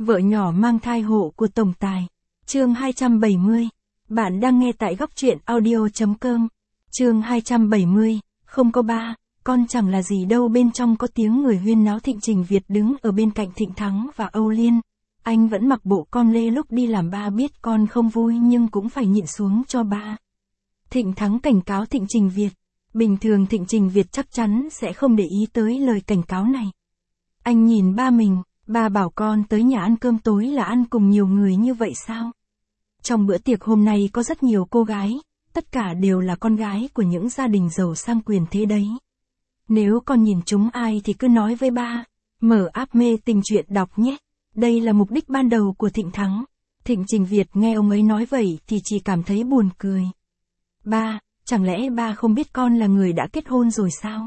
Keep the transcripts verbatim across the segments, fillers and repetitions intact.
Vợ nhỏ mang thai hộ của tổng tài. Chương hai trăm bảy mươi. Bạn đang nghe tại góc truyện audio chấm com. Chương hai trăm bảy mươi. Không có ba, con chẳng là gì đâu. Bên trong có tiếng người huyên náo. Thịnh Trình Việt đứng ở bên cạnh Thịnh Thắng và Âu Liên. Anh vẫn mặc bộ con lê lúc đi làm. Ba biết con không vui nhưng cũng phải nhịn xuống cho ba. Thịnh Thắng cảnh cáo Thịnh Trình Việt. Bình thường Thịnh Trình Việt chắc chắn sẽ không để ý tới lời cảnh cáo này. Anh nhìn ba mình, ba bảo con tới nhà ăn cơm tối là ăn cùng nhiều người như vậy sao? Trong bữa tiệc hôm nay có rất nhiều cô gái, tất cả đều là con gái của những gia đình giàu sang quyền thế đấy. Nếu con nhìn chúng ai thì cứ nói với ba, mở app mê tình truyện đọc nhé. Đây là mục đích ban đầu của Thịnh Thắng. Thịnh Trình Việt nghe ông ấy nói vậy thì chỉ cảm thấy buồn cười. Ba, chẳng lẽ ba không biết con là người đã kết hôn rồi sao?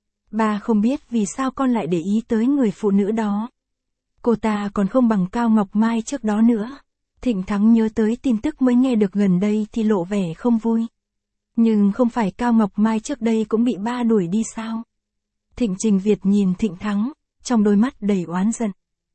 Ba không biết vì sao con lại để ý tới người phụ nữ đó. Cô ta còn không bằng Cao Ngọc Mai trước đó nữa. Thịnh Thắng nhớ tới tin tức mới nghe được gần đây thì lộ vẻ không vui. Nhưng không phải Cao Ngọc Mai trước đây cũng bị ba đuổi đi sao? Thịnh Trình Việt nhìn Thịnh Thắng, trong đôi mắt đầy oán giận.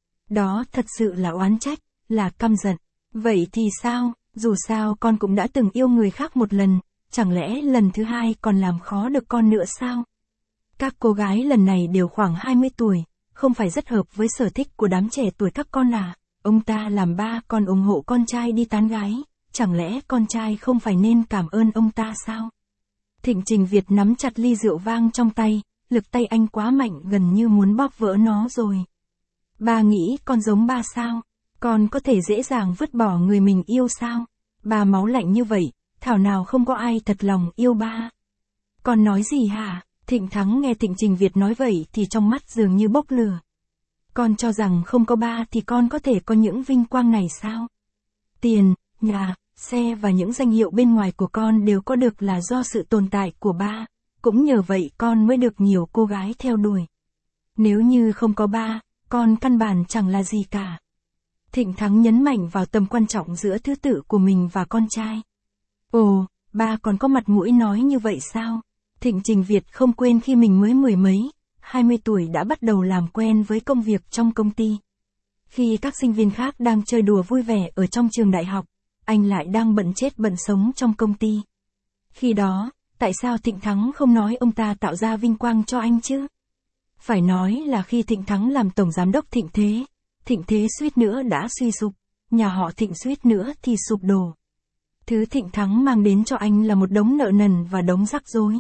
Đó thật sự là oán trách, là căm giận. Vậy thì sao, dù sao con cũng đã từng yêu người khác một lần, chẳng lẽ lần thứ hai còn làm khó được con nữa sao? Các cô gái lần này đều khoảng hai mươi tuổi, không phải rất hợp với sở thích của đám trẻ tuổi các con à? Ông ta làm ba còn ủng hộ con trai đi tán gái, chẳng lẽ con trai không phải nên cảm ơn ông ta sao? Thịnh Trình Việt nắm chặt ly rượu vang trong tay, lực tay anh quá mạnh gần như muốn bóp vỡ nó rồi. Ba nghĩ con giống ba sao? Con có thể dễ dàng vứt bỏ người mình yêu sao? Ba máu lạnh như vậy, thảo nào không có ai thật lòng yêu ba. Con nói gì hả? Thịnh Thắng nghe Thịnh Trình Việt nói vậy thì trong mắt dường như bốc lửa. Con cho rằng không có ba thì con có thể có những vinh quang này sao? Tiền, nhà, xe và những danh hiệu bên ngoài của con đều có được là do sự tồn tại của ba. Cũng nhờ vậy con mới được nhiều cô gái theo đuổi. Nếu như không có ba, con căn bản chẳng là gì cả. Thịnh Thắng nhấn mạnh vào tầm quan trọng giữa thứ tự của mình và con trai. Ồ, ba còn có mặt mũi nói như vậy sao? Thịnh Trình Việt không quên khi mình mới mười mấy, hai mươi tuổi đã bắt đầu làm quen với công việc trong công ty. Khi các sinh viên khác đang chơi đùa vui vẻ ở trong trường đại học, anh lại đang bận chết bận sống trong công ty. Khi đó, tại sao Thịnh Thắng không nói ông ta tạo ra vinh quang cho anh chứ? Phải nói là khi Thịnh Thắng làm tổng giám đốc Thịnh Thế, Thịnh Thế suýt nữa đã suy sụp, nhà họ Thịnh suýt nữa thì sụp đổ. Thứ Thịnh Thắng mang đến cho anh là một đống nợ nần và đống rắc rối.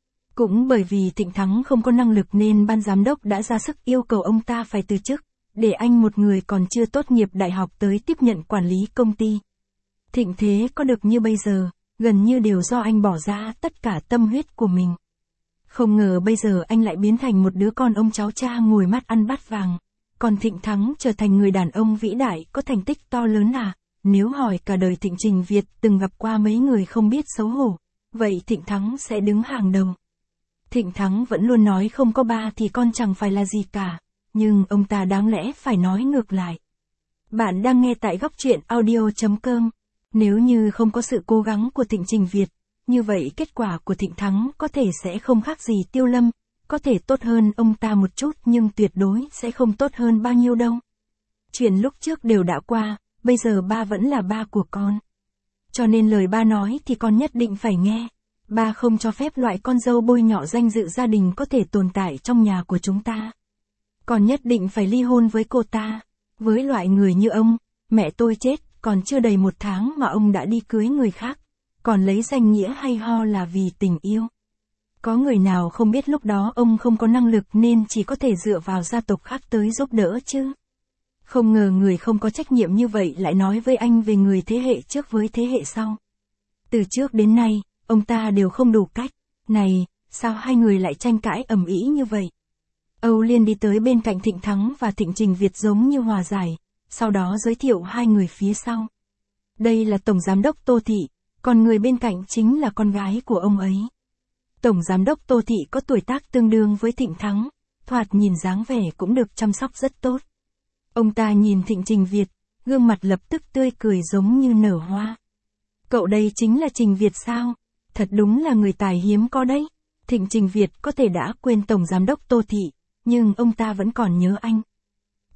Cũng bởi vì Thịnh Thắng không có năng lực nên ban giám đốc đã ra sức yêu cầu ông ta phải từ chức, để anh một người còn chưa tốt nghiệp đại học tới tiếp nhận quản lý công ty. Thịnh Thế có được như bây giờ, gần như đều do anh bỏ ra tất cả tâm huyết của mình. Không ngờ bây giờ anh lại biến thành một đứa con ông cháu cha ngồi mắt ăn bát vàng, còn Thịnh Thắng trở thành người đàn ông vĩ đại có thành tích to lớn à? Nếu hỏi cả đời Thịnh Trình Việt từng gặp qua mấy người không biết xấu hổ, vậy Thịnh Thắng sẽ đứng hàng đầu. Thịnh Thắng vẫn luôn nói không có ba thì con chẳng phải là gì cả, nhưng ông ta đáng lẽ phải nói ngược lại. Bạn đang nghe tại góc truyện audio chấm com. Nếu như không có sự cố gắng của Thịnh Trình Việt, như vậy kết quả của Thịnh Thắng có thể sẽ không khác gì Tiêu Lâm, có thể tốt hơn ông ta một chút nhưng tuyệt đối sẽ không tốt hơn bao nhiêu đâu. Chuyện lúc trước đều đã qua, bây giờ ba vẫn là ba của con. Cho nên lời ba nói thì con nhất định phải nghe. Ba không cho phép loại con dâu bôi nhọ danh dự gia đình có thể tồn tại trong nhà của chúng ta. Con nhất định phải ly hôn với cô ta. Với loại người như ông, mẹ tôi chết, còn chưa đầy một tháng mà ông đã đi cưới người khác, còn lấy danh nghĩa hay ho là vì tình yêu. Có người nào không biết lúc đó ông không có năng lực nên chỉ có thể dựa vào gia tộc khác tới giúp đỡ chứ? Không ngờ người không có trách nhiệm như vậy lại nói với anh về người thế hệ trước với thế hệ sau. Từ trước đến nay, ông ta đều không đủ cách. Này, sao hai người lại tranh cãi ầm ĩ như vậy? Âu Liên đi tới bên cạnh Thịnh Thắng và Thịnh Trình Việt giống như hòa giải, sau đó giới thiệu hai người phía sau. Đây là Tổng Giám đốc Tô Thị, còn người bên cạnh chính là con gái của ông ấy. Tổng Giám đốc Tô Thị có tuổi tác tương đương với Thịnh Thắng, thoạt nhìn dáng vẻ cũng được chăm sóc rất tốt. Ông ta nhìn Thịnh Trình Việt, gương mặt lập tức tươi cười giống như nở hoa. Cậu đây chính là Trình Việt sao? Thật đúng là người tài hiếm có đấy. Thịnh Trình Việt có thể đã quên Tổng Giám đốc Tô Thị, nhưng ông ta vẫn còn nhớ anh.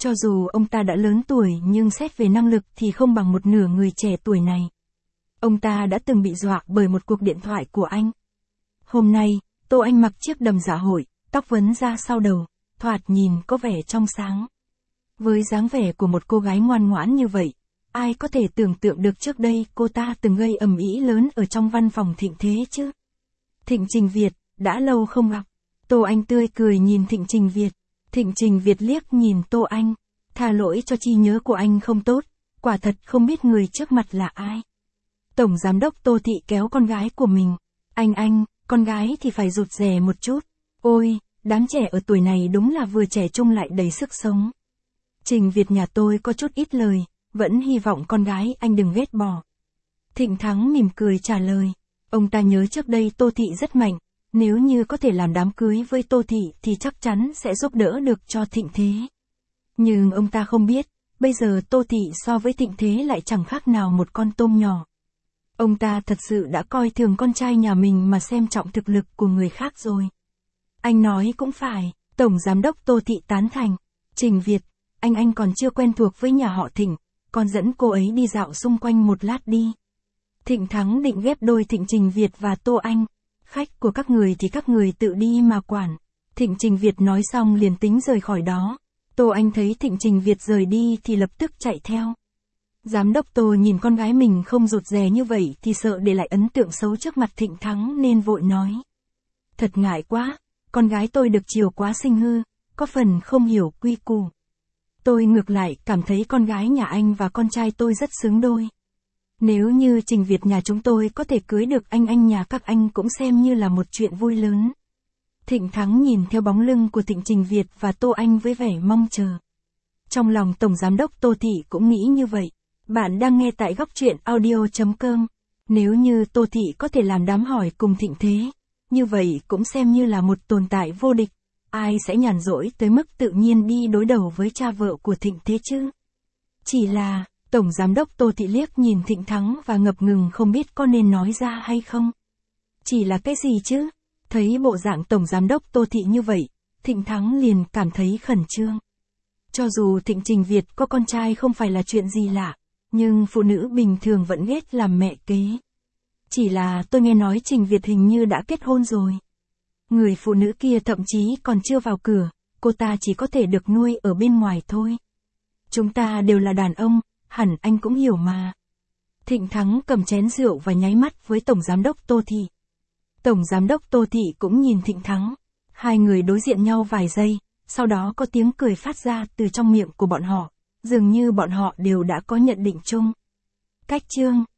Cho dù ông ta đã lớn tuổi nhưng xét về năng lực thì không bằng một nửa người trẻ tuổi này. Ông ta đã từng bị dọa bởi một cuộc điện thoại của anh. Hôm nay, Tô Anh mặc chiếc đầm dạ hội, tóc vấn ra sau đầu, thoạt nhìn có vẻ trong sáng. Với dáng vẻ của một cô gái ngoan ngoãn như vậy, ai có thể tưởng tượng được trước đây cô ta từng gây ầm ĩ lớn ở trong văn phòng Thịnh Thế chứ? Thịnh Trình Việt, đã lâu không gặp. Tô Anh tươi cười nhìn Thịnh Trình Việt. Thịnh Trình Việt liếc nhìn Tô Anh. Tha lỗi cho trí nhớ của anh không tốt, quả thật không biết người trước mặt là ai. Tổng giám đốc Tô Thị kéo con gái của mình. Anh anh, con gái thì phải rụt rè một chút. Ôi, đám trẻ ở tuổi này đúng là vừa trẻ trung lại đầy sức sống. Trình Việt nhà tôi có chút ít lời, vẫn hy vọng con gái anh đừng ghét bỏ. Thịnh Thắng mỉm cười trả lời. Ông ta nhớ trước đây Tô Thị rất mạnh, nếu như có thể làm đám cưới với Tô Thị thì chắc chắn sẽ giúp đỡ được cho Thịnh Thế. Nhưng ông ta không biết, bây giờ Tô Thị so với Thịnh Thế lại chẳng khác nào một con tôm nhỏ. Ông ta thật sự đã coi thường con trai nhà mình mà xem trọng thực lực của người khác rồi. Anh nói cũng phải, Tổng Giám đốc Tô Thị tán thành. Trình Việt, anh anh còn chưa quen thuộc với nhà họ Thịnh, con dẫn cô ấy đi dạo xung quanh một lát đi. Thịnh Thắng định ghép đôi Thịnh Trình Việt và Tô Anh. Khách của các người thì các người tự đi mà quản. Thịnh Trình Việt nói xong liền tính rời khỏi đó. Tô Anh thấy Thịnh Trình Việt rời đi thì lập tức chạy theo. Giám đốc Tô nhìn con gái mình không rụt rè như vậy thì sợ để lại ấn tượng xấu trước mặt Thịnh Thắng nên vội nói. Thật ngại quá, con gái tôi được chiều quá sinh hư, có phần không hiểu quy củ. Tôi ngược lại cảm thấy con gái nhà anh và con trai tôi rất xứng đôi. Nếu như Trình Việt nhà chúng tôi có thể cưới được anh anh nhà các anh cũng xem như là một chuyện vui lớn. Thịnh Thắng nhìn theo bóng lưng của Thịnh Trình Việt và Tô Anh với vẻ mong chờ. Trong lòng Tổng Giám đốc Tô Thị cũng nghĩ như vậy. Bạn đang nghe tại góc truyện audio chấm com. Nếu như Tô Thị có thể làm đám hỏi cùng Thịnh Thế, như vậy cũng xem như là một tồn tại vô địch. Ai sẽ nhàn rỗi tới mức tự nhiên đi đối đầu với cha vợ của Thịnh Thế chứ? Chỉ là, Tổng Giám đốc Tô Thị liếc nhìn Thịnh Thắng và ngập ngừng không biết có nên nói ra hay không. Chỉ là cái gì chứ? Thấy bộ dạng Tổng Giám đốc Tô Thị như vậy, Thịnh Thắng liền cảm thấy khẩn trương. Cho dù Thịnh Trình Việt có con trai không phải là chuyện gì lạ, nhưng phụ nữ bình thường vẫn ghét làm mẹ kế. Chỉ là tôi nghe nói Trình Việt hình như đã kết hôn rồi. Người phụ nữ kia thậm chí còn chưa vào cửa, cô ta chỉ có thể được nuôi ở bên ngoài thôi. Chúng ta đều là đàn ông, hẳn anh cũng hiểu mà. Thịnh Thắng cầm chén rượu và nháy mắt với Tổng Giám đốc Tô Thị. Tổng Giám đốc Tô Thị cũng nhìn Thịnh Thắng. Hai người đối diện nhau vài giây, sau đó có tiếng cười phát ra từ trong miệng của bọn họ. Dường như bọn họ đều đã có nhận định chung. Cách chương